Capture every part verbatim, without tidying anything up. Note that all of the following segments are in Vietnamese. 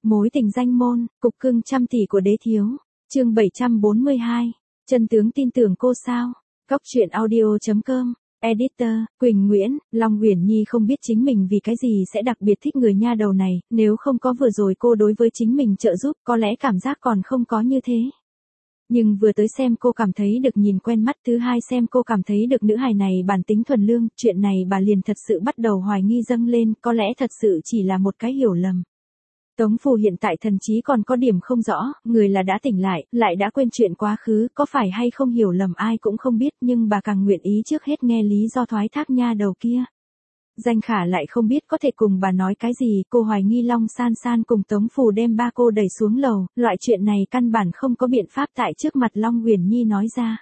Mối tình danh môn, cục cưng trăm tỷ của đế thiếu. Chương bảy trăm bốn mươi hai. Chân tướng tin tưởng cô sao? Góc truyện audio chấm com. Editor, Quỳnh Nguyễn. Long Uyển Nhi không biết chính mình vì cái gì sẽ đặc biệt thích người nha đầu này, nếu không có vừa rồi cô đối với chính mình trợ giúp, có lẽ cảm giác còn không có như thế. Nhưng vừa tới xem cô cảm thấy được nhìn quen mắt, thứ hai xem cô cảm thấy được nữ hài này bản tính thuần lương, chuyện này bà liền thật sự bắt đầu hoài nghi dâng lên, có lẽ thật sự chỉ là một cái hiểu lầm. Tống Phù hiện tại thần trí còn có điểm không rõ, người là đã tỉnh lại, lại đã quên chuyện quá khứ, có phải hay không hiểu lầm ai cũng không biết, nhưng bà càng nguyện ý trước hết nghe lý do thoái thác nha đầu kia. Danh Khả lại không biết có thể cùng bà nói cái gì, cô hoài nghi Long San San cùng Tống Phù đem ba cô đẩy xuống lầu, loại chuyện này căn bản không có biện pháp tại trước mặt Long Uyển Nhi nói ra.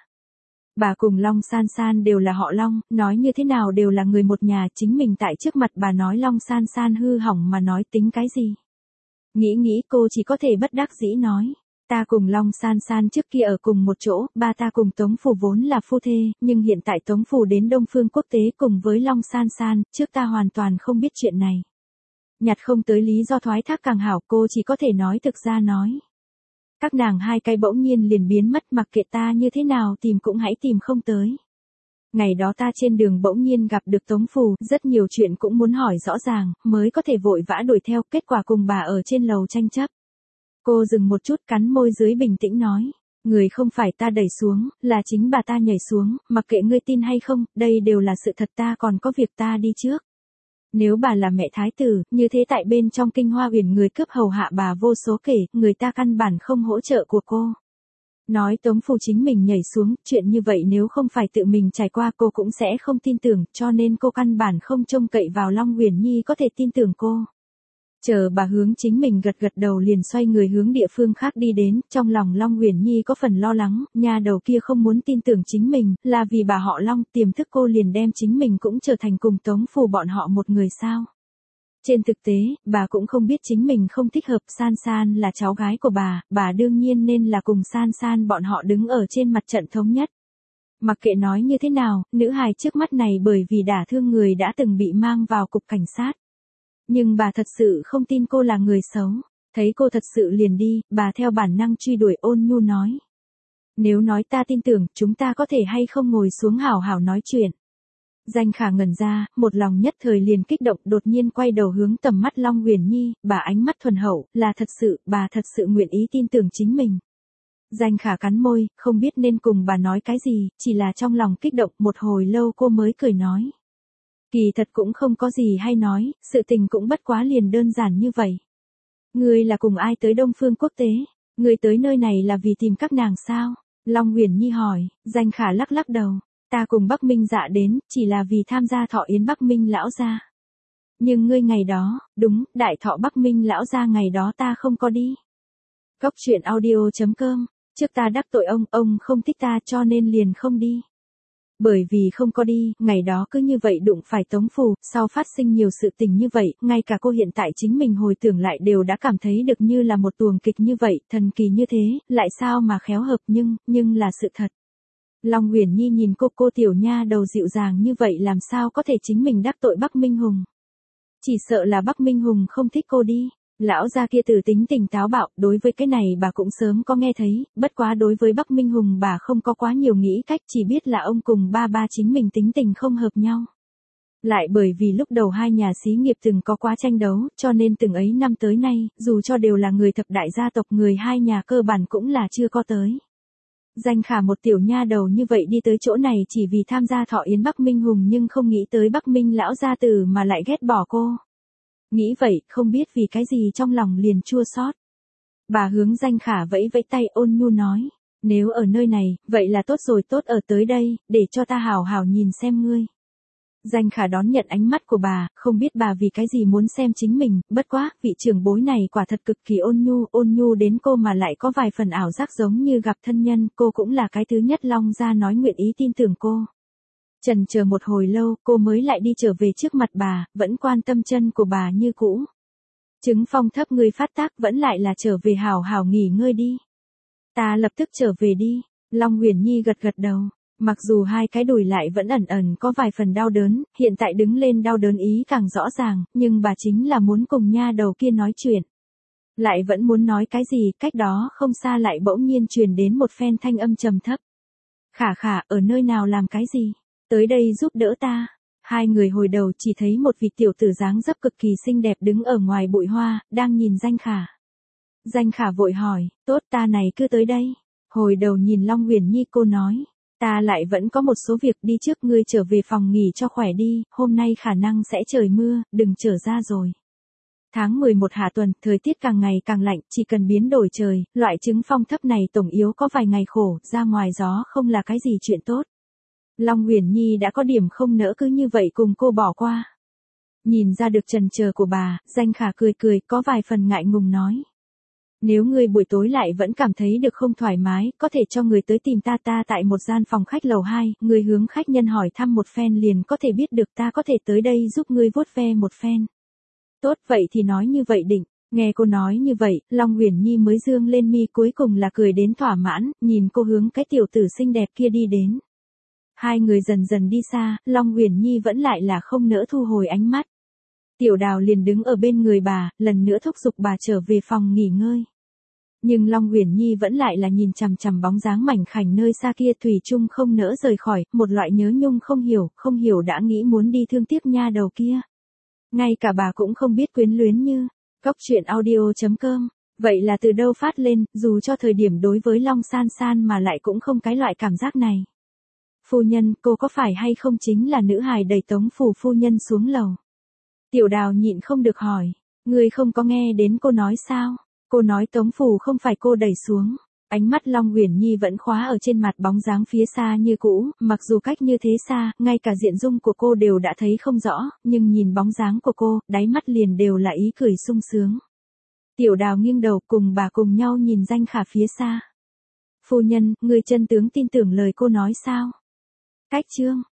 Bà cùng Long San San đều là họ Long, nói như thế nào đều là người một nhà, chính mình tại trước mặt bà nói Long San San hư hỏng mà nói tính cái gì. Nghĩ nghĩ cô chỉ có thể bất đắc dĩ nói, ta cùng Long San San trước kia ở cùng một chỗ, ba ta cùng Tống Phù vốn là phu thê, nhưng hiện tại Tống Phù đến Đông Phương Quốc tế cùng với Long San San, trước ta hoàn toàn không biết chuyện này. Nhặt không tới lý do thoái thác càng hảo, cô chỉ có thể nói thực ra nói. Các nàng hai cái bỗng nhiên liền biến mất, mặc kệ ta như thế nào tìm cũng hãy tìm không tới. Ngày đó ta trên đường bỗng nhiên gặp được Tống Phù, rất nhiều chuyện cũng muốn hỏi rõ ràng, mới có thể vội vã đuổi theo, kết quả cùng bà ở trên lầu tranh chấp. Cô dừng một chút cắn môi dưới bình tĩnh nói, người không phải ta đẩy xuống, là chính bà ta nhảy xuống, mặc kệ ngươi tin hay không, đây đều là sự thật, ta còn có việc ta đi trước. Nếu bà là mẹ thái tử, như thế tại bên trong Kinh Hoa Uyển người cướp hầu hạ bà vô số kể, người ta căn bản không hỗ trợ của cô. Nói Tống Phù chính mình nhảy xuống, chuyện như vậy nếu không phải tự mình trải qua cô cũng sẽ không tin tưởng, cho nên cô căn bản không trông cậy vào Long Uyển Nhi có thể tin tưởng cô. Chờ bà hướng chính mình gật gật đầu liền xoay người hướng địa phương khác đi đến, trong lòng Long Uyển Nhi có phần lo lắng, nha đầu kia không muốn tin tưởng chính mình, là vì bà họ Long, tiềm thức cô liền đem chính mình cũng trở thành cùng Tống Phù bọn họ một người sao. Trên thực tế, bà cũng không biết chính mình không thích hợp, San San là cháu gái của bà, bà đương nhiên nên là cùng San San bọn họ đứng ở trên mặt trận thống nhất. Mặc kệ nói như thế nào, nữ hài trước mắt này bởi vì đả thương người đã từng bị mang vào cục cảnh sát. Nhưng bà thật sự không tin cô là người xấu, thấy cô thật sự liền đi, bà theo bản năng truy đuổi, ôn nhu nói. Nếu nói ta tin tưởng, chúng ta có thể hay không ngồi xuống hảo hảo nói chuyện. Danh Khả ngẩn ra, một lòng nhất thời liền kích động, đột nhiên quay đầu hướng tầm mắt Long Uyển Nhi, bà ánh mắt thuần hậu, là thật sự, bà thật sự nguyện ý tin tưởng chính mình. Danh Khả cắn môi, không biết nên cùng bà nói cái gì, chỉ là trong lòng kích động, một hồi lâu cô mới cười nói. Kỳ thật cũng không có gì hay nói, sự tình cũng bất quá liền đơn giản như vậy. Ngươi là cùng ai tới Đông Phương Quốc tế? Ngươi tới nơi này là vì tìm các nàng sao? Long Uyển Nhi hỏi. Danh Khả lắc lắc đầu. Ta cùng Bắc Minh Dạ đến, chỉ là vì tham gia thọ yến Bắc Minh lão gia. Nhưng ngươi ngày đó, đúng, đại thọ Bắc Minh lão gia ngày đó ta không có đi. Góc truyện audio chấm com. Trước ta đắc tội ông, ông không thích ta cho nên liền không đi. Bởi vì không có đi, ngày đó cứ như vậy đụng phải Tống Phù, sau phát sinh nhiều sự tình như vậy, ngay cả cô hiện tại chính mình hồi tưởng lại đều đã cảm thấy được như là một tuồng kịch như vậy, thần kỳ như thế, lại sao mà khéo hợp, nhưng, nhưng là sự thật. Long Uyển Nhi nhìn cô, cô tiểu nha đầu dịu dàng như vậy làm sao có thể chính mình đắc tội Bắc Minh Hùng. Chỉ sợ là Bắc Minh Hùng không thích cô đi. Lão gia kia từ tính tình táo bạo, đối với cái này bà cũng sớm có nghe thấy, bất quá đối với Bắc Minh Hùng bà không có quá nhiều nghĩ cách, chỉ biết là ông cùng ba ba chính mình tính tình không hợp nhau. Lại bởi vì lúc đầu hai nhà xí nghiệp từng có quá tranh đấu, cho nên từng ấy năm tới nay, dù cho đều là người thập đại gia tộc, người hai nhà cơ bản cũng là chưa có tới. Danh Khả một tiểu nha đầu như vậy đi tới chỗ này chỉ vì tham gia thọ yến Bắc Minh Hùng nhưng không nghĩ tới Bắc Minh lão gia tử mà lại ghét bỏ cô. Nghĩ vậy, không biết vì cái gì trong lòng liền chua xót. Bà hướng Danh Khả vẫy vẫy tay, ôn nhu nói, nếu ở nơi này, vậy là tốt rồi, tốt ở tới đây, để cho ta hảo hảo nhìn xem ngươi. Danh Khả đón nhận ánh mắt của bà, không biết bà vì cái gì muốn xem chính mình, bất quá, vị trưởng bối này quả thật cực kỳ ôn nhu, ôn nhu đến cô mà lại có vài phần ảo giác giống như gặp thân nhân, cô cũng là cái thứ nhất Long gia nói nguyện ý tin tưởng cô. Chần chờ một hồi lâu, cô mới lại đi trở về trước mặt bà, vẫn quan tâm chân của bà như cũ. Chứng phong thấp người phát tác vẫn lại là trở về hảo hảo nghỉ ngơi đi. Ta lập tức trở về đi. Long Uyển Nhi gật gật đầu. Mặc dù hai cái đùi lại vẫn ẩn ẩn có vài phần đau đớn, hiện tại đứng lên đau đớn ý càng rõ ràng, nhưng bà chính là muốn cùng nha đầu kia nói chuyện. Lại vẫn muốn nói cái gì, cách đó không xa lại bỗng nhiên truyền đến một phen thanh âm trầm thấp. Khả khả, ở nơi nào làm cái gì? Tới đây giúp đỡ ta. Hai người hồi đầu chỉ thấy một vị tiểu tử dáng dấp cực kỳ xinh đẹp đứng ở ngoài bụi hoa, đang nhìn Danh Khả. Danh Khả vội hỏi, tốt ta này cứ tới đây. Hồi đầu nhìn Long Huyền Nhi cô nói, ta lại vẫn có một số việc đi trước ngươi trở về phòng nghỉ cho khỏe đi, hôm nay khả năng sẽ trời mưa, đừng trở ra rồi. Tháng mười một hạ tuần, thời tiết càng ngày càng lạnh, chỉ cần biến đổi trời, loại chứng phong thấp này tổng yếu có vài ngày khổ, ra ngoài gió không là cái gì chuyện tốt. Long Huyền Nhi đã có điểm không nỡ cứ như vậy cùng cô bỏ qua. Nhìn ra được trần chờ của bà, Danh Khả cười cười, có vài phần ngại ngùng nói. Nếu ngươi buổi tối lại vẫn cảm thấy được không thoải mái, có thể cho người tới tìm ta ta tại một gian phòng khách lầu hai, người hướng khách nhân hỏi thăm một phen liền có thể biết được ta có thể tới đây giúp ngươi vuốt ve một phen. Tốt vậy thì nói như vậy định, nghe cô nói như vậy, Long Huyền Nhi mới dương lên mi cuối cùng là cười đến thỏa mãn, nhìn cô hướng cái tiểu tử xinh đẹp kia đi đến. Hai người dần dần đi xa, Long Huyền Nhi vẫn lại là không nỡ thu hồi ánh mắt. Tiểu Đào liền đứng ở bên người bà, lần nữa thúc giục bà trở về phòng nghỉ ngơi. Nhưng Long Huyền Nhi vẫn lại là nhìn chằm chằm bóng dáng mảnh khảnh nơi xa kia thủy chung không nỡ rời khỏi, một loại nhớ nhung không hiểu, không hiểu đã nghĩ muốn đi thương tiếc nha đầu kia. Ngay cả bà cũng không biết quyến luyến như, góc truyện audio chấm com, vậy là từ đâu phát lên, dù cho thời điểm đối với Long San San mà lại cũng không cái loại cảm giác này. Phu nhân, cô có phải hay không chính là nữ hài đẩy Tống Phủ phu nhân xuống lầu? Tiểu Đào nhịn không được hỏi, người không có nghe đến cô nói sao? Cô nói Tống Phủ không phải cô đẩy xuống. Ánh mắt Long Huyền Nhi vẫn khóa ở trên mặt bóng dáng phía xa như cũ, mặc dù cách như thế xa, ngay cả diện dung của cô đều đã thấy không rõ, nhưng nhìn bóng dáng của cô, đáy mắt liền đều là ý cười sung sướng. Tiểu Đào nghiêng đầu cùng bà cùng nhau nhìn Danh Khả phía xa. Phu nhân, người chân tướng tin tưởng lời cô nói sao? Cách chương